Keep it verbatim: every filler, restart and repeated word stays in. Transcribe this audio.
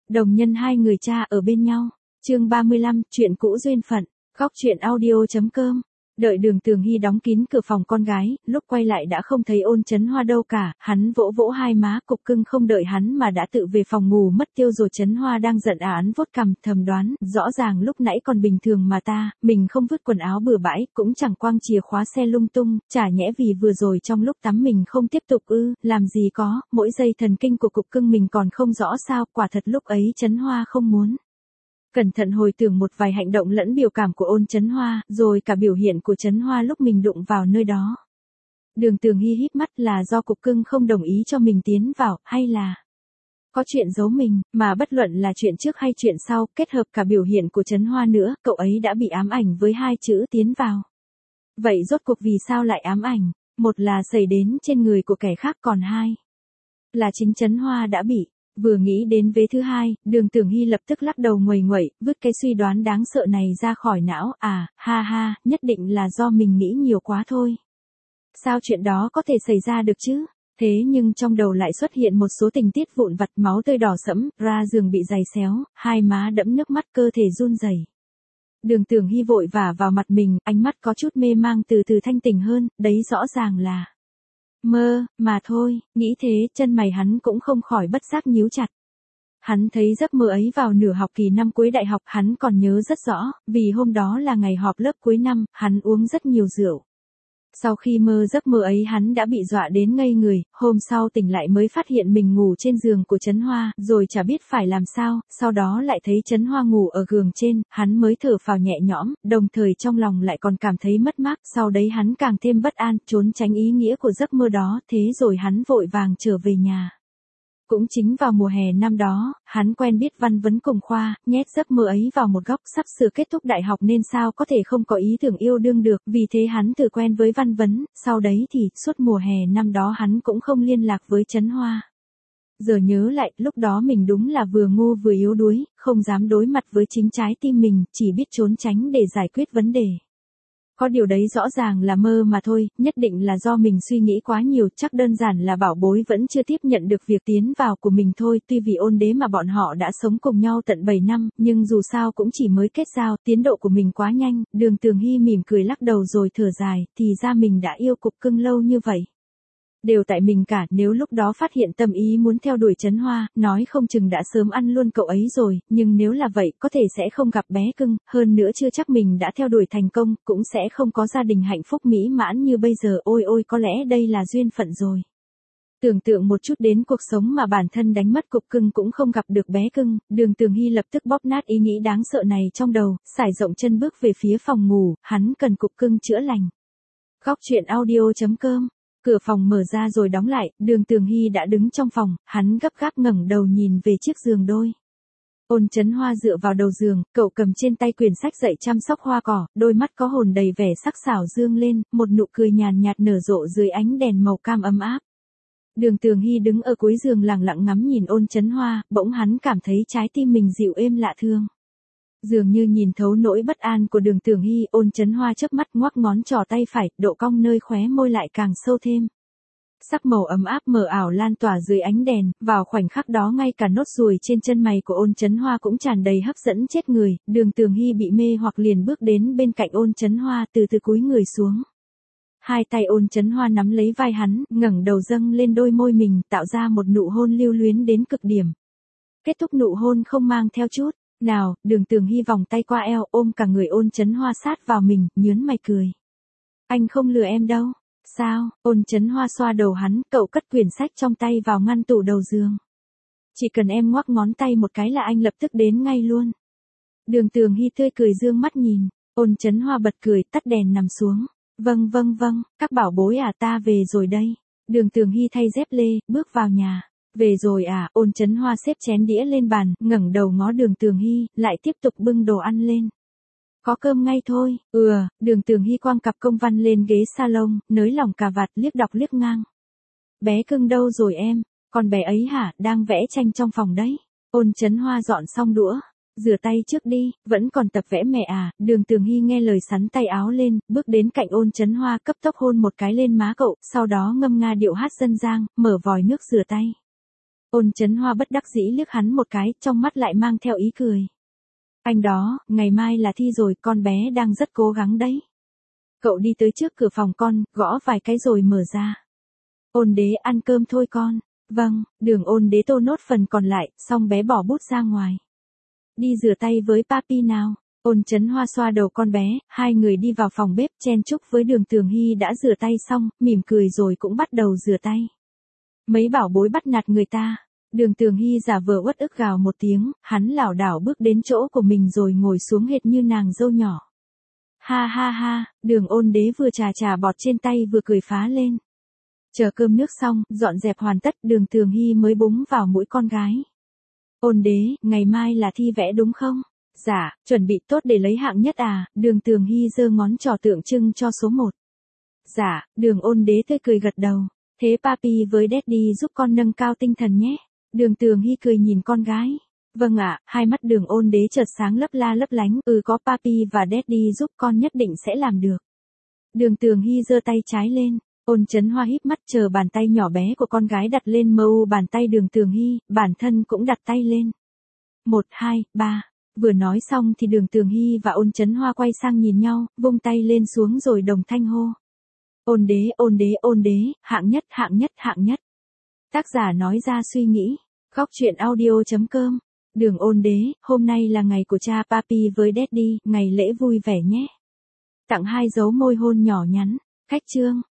Đồng nhân hai người cha ở bên nhau. Chương ba mươi lăm, chuyện cũ duyên phận. Góc truyện audio.com. Đợi Đường Tường Hy đóng kín cửa phòng con gái, lúc quay lại đã không thấy Ôn Chấn Hoa đâu cả, hắn vỗ vỗ hai má cục cưng không đợi hắn mà đã tự về phòng ngủ mất tiêu rồi. Chấn Hoa đang giận án vuốt cằm thầm đoán, rõ ràng lúc nãy còn bình thường mà ta, mình không vứt quần áo bừa bãi, cũng chẳng quăng chìa khóa xe lung tung, chả nhẽ vì vừa rồi trong lúc tắm mình không tiếp tục ư, làm gì có, mỗi giây thần kinh của cục cưng mình còn không rõ sao, quả thật lúc ấy Chấn Hoa không muốn. Cẩn thận hồi tưởng một vài hành động lẫn biểu cảm của Ôn Chấn Hoa, rồi cả biểu hiện của Chấn Hoa lúc mình đụng vào nơi đó. Đường Tường Hy híp mắt, là do cục cưng không đồng ý cho mình tiến vào, hay là có chuyện giấu mình, mà bất luận là chuyện trước hay chuyện sau, kết hợp cả biểu hiện của Chấn Hoa nữa, cậu ấy đã bị ám ảnh với hai chữ tiến vào. Vậy rốt cuộc vì sao lại ám ảnh? Một là xảy đến trên người của kẻ khác, còn hai là chính Chấn Hoa đã bị. Vừa nghĩ đến vế thứ hai, Đường Tường Hy lập tức lắc đầu nguầy nguậy, vứt cái suy đoán đáng sợ này ra khỏi não, à, ha ha, nhất định là do mình nghĩ nhiều quá thôi. Sao chuyện đó có thể xảy ra được chứ? Thế nhưng trong đầu lại xuất hiện một số tình tiết vụn vặt, máu tươi đỏ sẫm, ra giường bị giày xéo, hai má đẫm nước mắt, cơ thể run rẩy. Đường Tường Hy vội vả vào mặt mình, ánh mắt có chút mê mang từ từ thanh tỉnh hơn, đấy rõ ràng là mơ, mà thôi, nghĩ thế, chân mày hắn cũng không khỏi bất giác nhíu chặt. Hắn thấy giấc mơ ấy vào nửa học kỳ năm cuối đại học, hắn còn nhớ rất rõ, vì hôm đó là ngày họp lớp cuối năm, hắn uống rất nhiều rượu. Sau khi mơ giấc mơ ấy hắn đã bị dọa đến ngây người, hôm sau tỉnh lại mới phát hiện mình ngủ trên giường của Chấn Hoa, rồi chả biết phải làm sao, sau đó lại thấy Chấn Hoa ngủ ở giường trên, hắn mới thở phào nhẹ nhõm, đồng thời trong lòng lại còn cảm thấy mất mát, sau đấy hắn càng thêm bất an, trốn tránh ý nghĩa của giấc mơ đó, thế rồi hắn vội vàng trở về nhà. Cũng chính vào mùa hè năm đó, hắn quen biết Văn Vấn cùng khoa, nhét giấc mơ ấy vào một góc, sắp sửa kết thúc đại học nên sao có thể không có ý tưởng yêu đương được, vì thế hắn thử quen với Văn Vấn, sau đấy thì, suốt mùa hè năm đó hắn cũng không liên lạc với Chấn Hoa. Giờ nhớ lại, lúc đó mình đúng là vừa ngu vừa yếu đuối, không dám đối mặt với chính trái tim mình, chỉ biết trốn tránh để giải quyết vấn đề. Có điều đấy rõ ràng là mơ mà thôi, nhất định là do mình suy nghĩ quá nhiều, chắc đơn giản là bảo bối vẫn chưa tiếp nhận được việc tiến vào của mình thôi, tuy vì Ôn Đế mà bọn họ đã sống cùng nhau tận bảy năm, nhưng dù sao cũng chỉ mới kết giao, tiến độ của mình quá nhanh. Đường Tường Hy mỉm cười lắc đầu rồi thở dài, thì ra mình đã yêu cục cưng lâu như vậy. Đều tại mình cả, nếu lúc đó phát hiện tâm ý muốn theo đuổi Chấn Hoa, nói không chừng đã sớm ăn luôn cậu ấy rồi, nhưng nếu là vậy, có thể sẽ không gặp bé cưng, hơn nữa chưa chắc mình đã theo đuổi thành công, cũng sẽ không có gia đình hạnh phúc mỹ mãn như bây giờ, ôi ôi có lẽ đây là duyên phận rồi. Tưởng tượng một chút đến cuộc sống mà bản thân đánh mất cục cưng cũng không gặp được bé cưng, Đường Tường Hy lập tức bóp nát ý nghĩ đáng sợ này trong đầu, sải rộng chân bước về phía phòng ngủ, hắn cần cục cưng chữa lành. Góc truyện audio.com. Cửa phòng mở ra rồi đóng lại, Đường Tường Hy đã đứng trong phòng, hắn gấp gáp ngẩng đầu nhìn về chiếc giường đôi. Ôn Chấn Hoa dựa vào đầu giường, cậu cầm trên tay quyển sách dạy chăm sóc hoa cỏ, đôi mắt có hồn đầy vẻ sắc sảo dương lên, một nụ cười nhàn nhạt nở rộ dưới ánh đèn màu cam ấm áp. Đường Tường Hy đứng ở cuối giường lặng lặng ngắm nhìn Ôn Chấn Hoa, bỗng hắn cảm thấy trái tim mình dịu êm lạ thương. Dường như nhìn thấu nỗi bất an của Đường Tường Hy, Ôn Chấn Hoa chớp mắt ngoắc ngón trỏ tay phải, độ cong nơi khóe môi lại càng sâu thêm. Sắc màu ấm áp mờ ảo lan tỏa dưới ánh đèn, vào khoảnh khắc đó ngay cả nốt ruồi trên chân mày của Ôn Chấn Hoa cũng tràn đầy hấp dẫn chết người, Đường Tường Hy bị mê hoặc liền bước đến bên cạnh Ôn Chấn Hoa, từ từ cúi người xuống. Hai tay Ôn Chấn Hoa nắm lấy vai hắn, ngẩng đầu dâng lên đôi môi mình, tạo ra một nụ hôn lưu luyến đến cực điểm. Kết thúc nụ hôn không mang theo chút nào, Đường Tường Hy vòng tay qua eo, ôm cả người Ôn Chấn Hoa sát vào mình, nhớn mày cười. Anh không lừa em đâu. Sao? Ôn Chấn Hoa xoa đầu hắn, cậu cất quyển sách trong tay vào ngăn tủ đầu giường. Chỉ cần em ngoắc ngón tay một cái là anh lập tức đến ngay luôn. Đường Tường Hy tươi cười dương mắt nhìn, Ôn Chấn Hoa bật cười, tắt đèn nằm xuống. Vâng vâng vâng, các bảo bối à, ta về rồi đây. Đường Tường Hy thay dép lê, bước vào nhà. Về rồi à, Ôn Chấn Hoa xếp chén đĩa lên bàn, ngẩng đầu ngó Đường Tường Hy, lại tiếp tục bưng đồ ăn lên. Có cơm ngay thôi, ừ, Đường Tường Hy quăng cặp công văn lên ghế salon, nới lỏng cà vạt, liếc đọc liếc ngang. Bé cưng đâu rồi em, con bé ấy hả, đang vẽ tranh trong phòng đấy. Ôn Chấn Hoa dọn xong đũa, rửa tay trước đi, vẫn còn tập vẽ mẹ à. Đường Tường Hy nghe lời sắn tay áo lên, bước đến cạnh Ôn Chấn Hoa, cấp tốc hôn một cái lên má cậu, sau đó ngâm nga điệu hát dân gian, mở vòi nước rửa tay. Ôn Chấn Hoa bất đắc dĩ liếc hắn một cái, trong mắt lại mang theo ý cười. Anh đó, ngày mai là thi rồi, con bé đang rất cố gắng đấy. Cậu đi tới trước cửa phòng con, gõ vài cái rồi mở ra. Ôn đế ăn cơm thôi con. Vâng, Đường Ôn đế tô nốt phần còn lại, xong bé bỏ bút ra ngoài. Đi rửa tay với papi nào. Ôn Chấn Hoa xoa đầu con bé, hai người đi vào phòng bếp chen chúc với Đường Tường Hy đã rửa tay xong, mỉm cười rồi cũng bắt đầu rửa tay. Mấy bảo bối bắt nạt người ta. Đường Tường Hy giả vờ uất ức gào một tiếng, hắn lảo đảo bước đến chỗ của mình rồi ngồi xuống hệt như nàng dâu nhỏ. Ha ha ha, Đường Ôn đế vừa chà chà bọt trên tay vừa cười phá lên. Chờ cơm nước xong, dọn dẹp hoàn tất, Đường Tường Hy mới búng vào mũi con gái. Ôn đế, ngày mai là thi vẽ đúng không? Dạ, chuẩn bị tốt để lấy hạng nhất à? Đường Tường Hy giơ ngón trỏ tượng trưng cho số một. Dạ, Đường Ôn đế tươi cười gật đầu. Thế papi với daddy giúp con nâng cao tinh thần nhé. Đường Tường Hy cười nhìn con gái. Vâng ạ, hai mắt Đường Ôn đế chợt sáng lấp la lấp lánh, ừ có papi và daddy giúp con nhất định sẽ làm được. Đường Tường Hy giơ tay trái lên. Ôn Chấn Hoa híp mắt chờ bàn tay nhỏ bé của con gái đặt lên mâu bàn tay Đường Tường Hy, bản thân cũng đặt tay lên. Một, hai, ba. Vừa nói xong thì Đường Tường Hy và Ôn Chấn Hoa quay sang nhìn nhau, vung tay lên xuống rồi đồng thanh hô. Ôn đế, ôn đế, ôn đế, hạng nhất, hạng nhất, hạng nhất. Tác giả nói ra suy nghĩ. Góc truyện audio chấm com. Đường Ôn đế, hôm nay là ngày của cha papi với daddy, ngày lễ vui vẻ nhé. Tặng hai dấu môi hôn nhỏ nhắn. Khách chương.